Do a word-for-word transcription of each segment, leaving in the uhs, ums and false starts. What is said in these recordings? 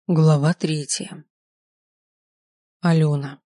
Глава третья. Алена.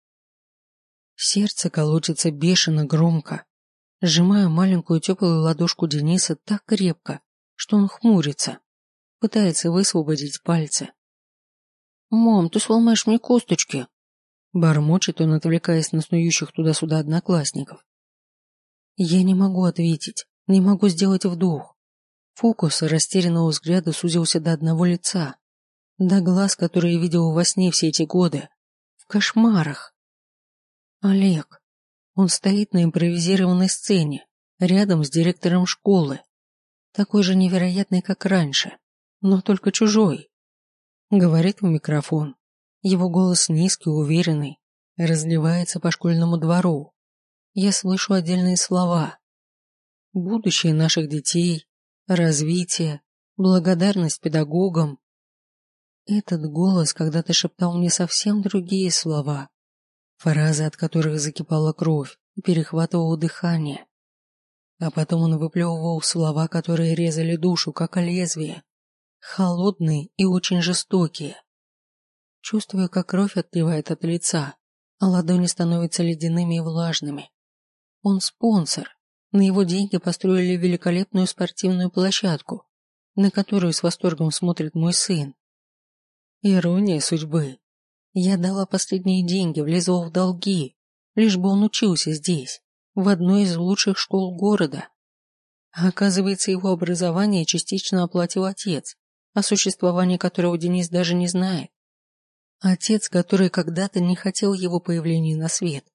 Сердце колотится бешено громко. Сжимаю маленькую теплую ладошку Дениса так крепко, что он хмурится, пытается высвободить пальцы. «Мам, ты сломаешь мне косточки!» Бормочет он, отвлекаясь на снующих туда-сюда одноклассников. Я не могу ответить, не могу сделать вдох. Фокус растерянного взгляда сузился до одного лица. До глаз, которые я видел во сне все эти годы. В кошмарах. Олег. Он стоит на импровизированной сцене, рядом с директором школы. Такой же невероятный, как раньше, но только чужой. Говорит в микрофон. Его голос низкий, уверенный, разливается по школьному двору. Я слышу отдельные слова. Будущее наших детей, развитие, благодарность педагогам. Этот голос когда-то шептал мне совсем другие слова, фразы, от которых закипала кровь и перехватывало дыхание. А потом он выплевывал слова, которые резали душу, как лезвие, холодные и очень жестокие. Чувствую, как кровь отливает от лица, а ладони становятся ледяными и влажными. Он спонсор. На его деньги построили великолепную спортивную площадку, на которую с восторгом смотрит мой сын. Ирония судьбы. Я дала последние деньги, влезла в долги, лишь бы он учился здесь, в одной из лучших школ города. А оказывается, его образование частично оплатил отец, о существовании которого Денис даже не знает. Отец, который когда-то не хотел его появления на свет.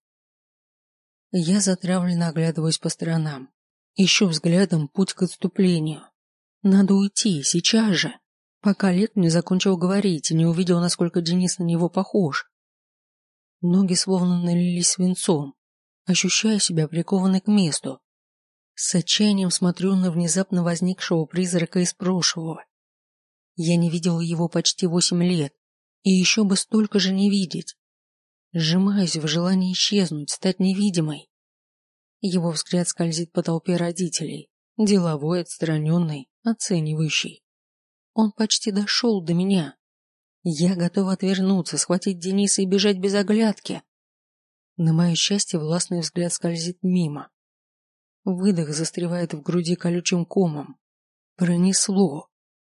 Я затравленно оглядываюсь по сторонам, ищу взглядом путь к отступлению. Надо уйти, сейчас же. Пока Олег не закончил говорить и не увидел, насколько Денис на него похож. Ноги словно налились свинцом, ощущая себя прикованной к месту. С отчаянием смотрю на внезапно возникшего призрака из прошлого. Я не видел его почти восемь лет, и еще бы столько же не видеть. Сжимаюсь в желании исчезнуть, стать невидимой. Его взгляд скользит по толпе родителей, деловой, отстраненный, оценивающий. Он почти дошел до меня. Я готова отвернуться, схватить Дениса и бежать без оглядки. На мое счастье, властный взгляд скользит мимо. Выдох застревает в груди колючим комом. Пронесло.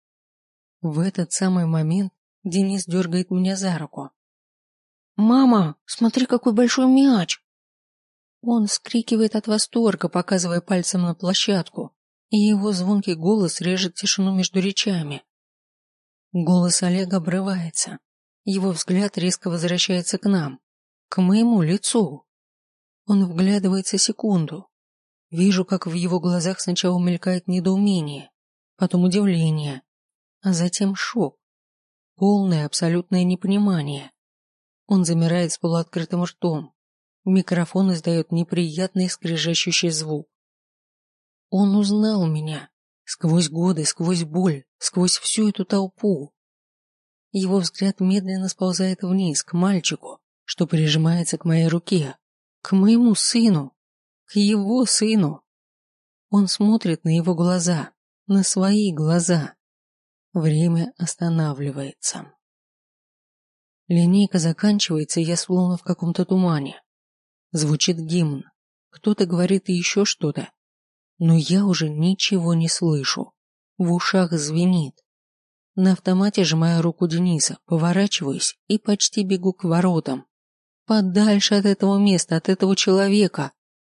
В этот самый момент Денис дергает меня за руку. «Мама, смотри, какой большой мяч!» Он вскрикивает от восторга, показывая пальцем на площадку, и его звонкий голос режет тишину между речами. Голос Олега обрывается. Его взгляд резко возвращается к нам, к моему лицу. Он вглядывается секунду. Вижу, как в его глазах сначала мелькает недоумение, потом удивление, а затем шок. Полное абсолютное непонимание. Он замирает с полуоткрытым ртом. Микрофон издает неприятный скрежещущий звук. Он узнал меня. Сквозь годы, сквозь боль, сквозь всю эту толпу. Его взгляд медленно сползает вниз, к мальчику, что прижимается к моей руке, к моему сыну, к его сыну. Он смотрит на его глаза, на свои глаза. Время останавливается. Линейка заканчивается, и я словно в каком-то тумане. Звучит гимн, кто-то говорит еще что-то. Но я уже ничего не слышу. В ушах звенит. На автомате сжимаю руку Дениса, поворачиваюсь и почти бегу к воротам. Подальше от этого места, от этого человека.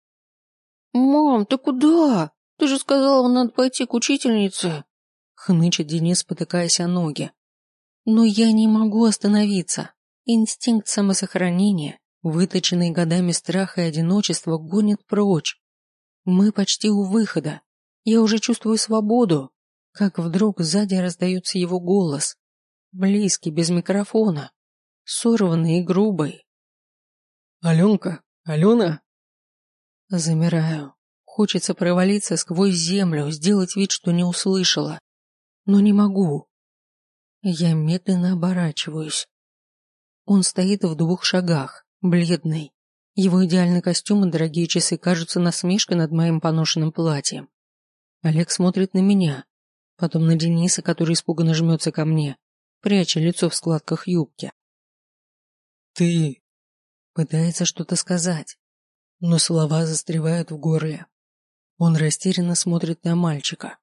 «Мам, ты куда? Ты же сказала, надо пойти к учительнице!» Хнычет Денис, спотыкаясь о ноги. Но я не могу остановиться. Инстинкт самосохранения, выточенный годами страха и одиночества, гонит прочь. Мы почти у выхода. Я уже чувствую свободу, как вдруг сзади раздается его голос. Близкий, без микрофона. Сорванный и грубый. «Аленка? Алена?» Замираю. Хочется провалиться сквозь землю, сделать вид, что не услышала. Но не могу. Я медленно оборачиваюсь. Он стоит в двух шагах, бледный. Его идеальный костюм и дорогие часы кажутся насмешкой над моим поношенным платьем. Олег смотрит на меня, потом на Дениса, который испуганно жмется ко мне, пряча лицо в складках юбки. «Ты...» Пытается что-то сказать, но слова застревают в горле. Он растерянно смотрит на мальчика.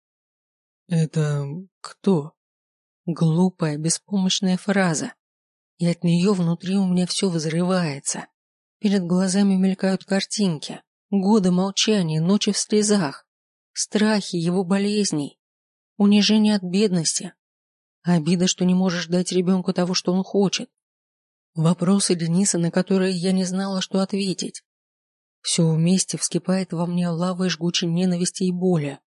«Это кто?» Глупая, беспомощная фраза. И от нее внутри у меня все взрывается. Перед глазами мелькают картинки. Годы молчания, ночи в слезах. Страхи его болезней. Унижение от бедности. Обида, что не можешь дать ребенку того, что он хочет. Вопросы Дениса, на которые я не знала, что ответить. Все вместе вскипает во мне лавой жгучей ненависти и боли.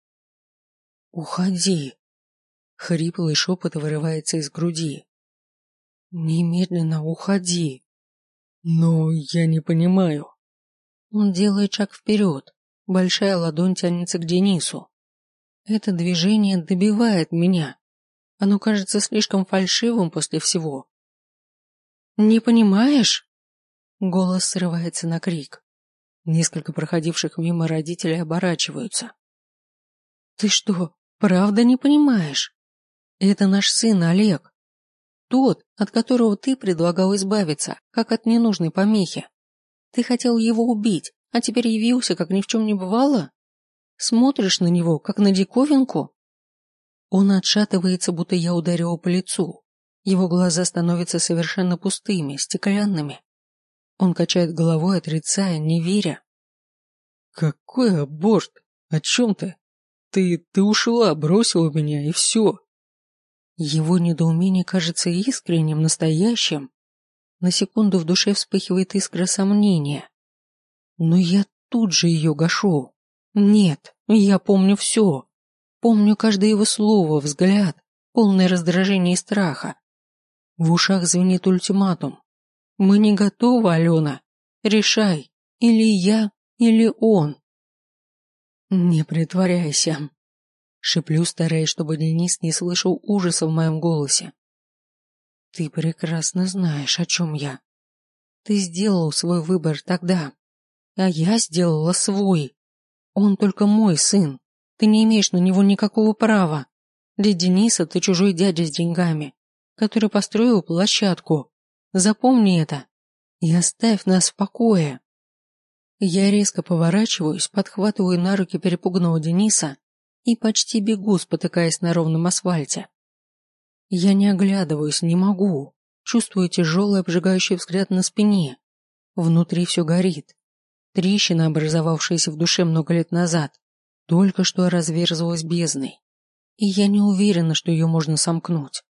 «Уходи!» Хриплый шепот вырывается из груди. «Немедленно уходи!» «Но я не понимаю». Он делает шаг вперед. Большая ладонь тянется к Денису. Это движение добивает меня. Оно кажется слишком фальшивым после всего. «Не понимаешь?» Голос срывается на крик. Несколько проходивших мимо родителей оборачиваются. «Ты что, правда не понимаешь? Это наш сын Олег. Тот, от которого ты предлагал избавиться, как от ненужной помехи. Ты хотел его убить, а теперь явился, как ни в чем не бывало? Смотришь на него, как на диковинку?» Он отшатывается, будто я ударила по лицу. Его глаза становятся совершенно пустыми, стеклянными. Он качает головой, отрицая, не веря. «Какой аборт? О чем ты? Ты, ты ушла, бросила меня, и все». Его недоумение кажется искренним, настоящим. На секунду в душе вспыхивает искра сомнения. Но я тут же ее гашу. Нет, я помню все. Помню каждое его слово, взгляд, полное раздражения и страха. В ушах звенит ультиматум. «Мы не готовы, Алена. Решай, или я, или он». «Не притворяйся», — шеплю, стараясь, чтобы Денис не слышал ужаса в моем голосе. «Ты прекрасно знаешь, о чем я. Ты сделал свой выбор тогда, а я сделала свой. Он только мой сын. Ты не имеешь на него никакого права. Для Дениса ты чужой дядя с деньгами, который построил площадку. Запомни это и оставь нас в покое». Я резко поворачиваюсь, подхватываю на руки перепуганного Дениса и почти бегу, спотыкаясь на ровном асфальте. Я не оглядываюсь, не могу. Чувствую тяжелый обжигающий взгляд на спине. Внутри все горит. Трещина, образовавшаяся в душе много лет назад, только что разверзлась бездной. И я не уверена, что ее можно сомкнуть.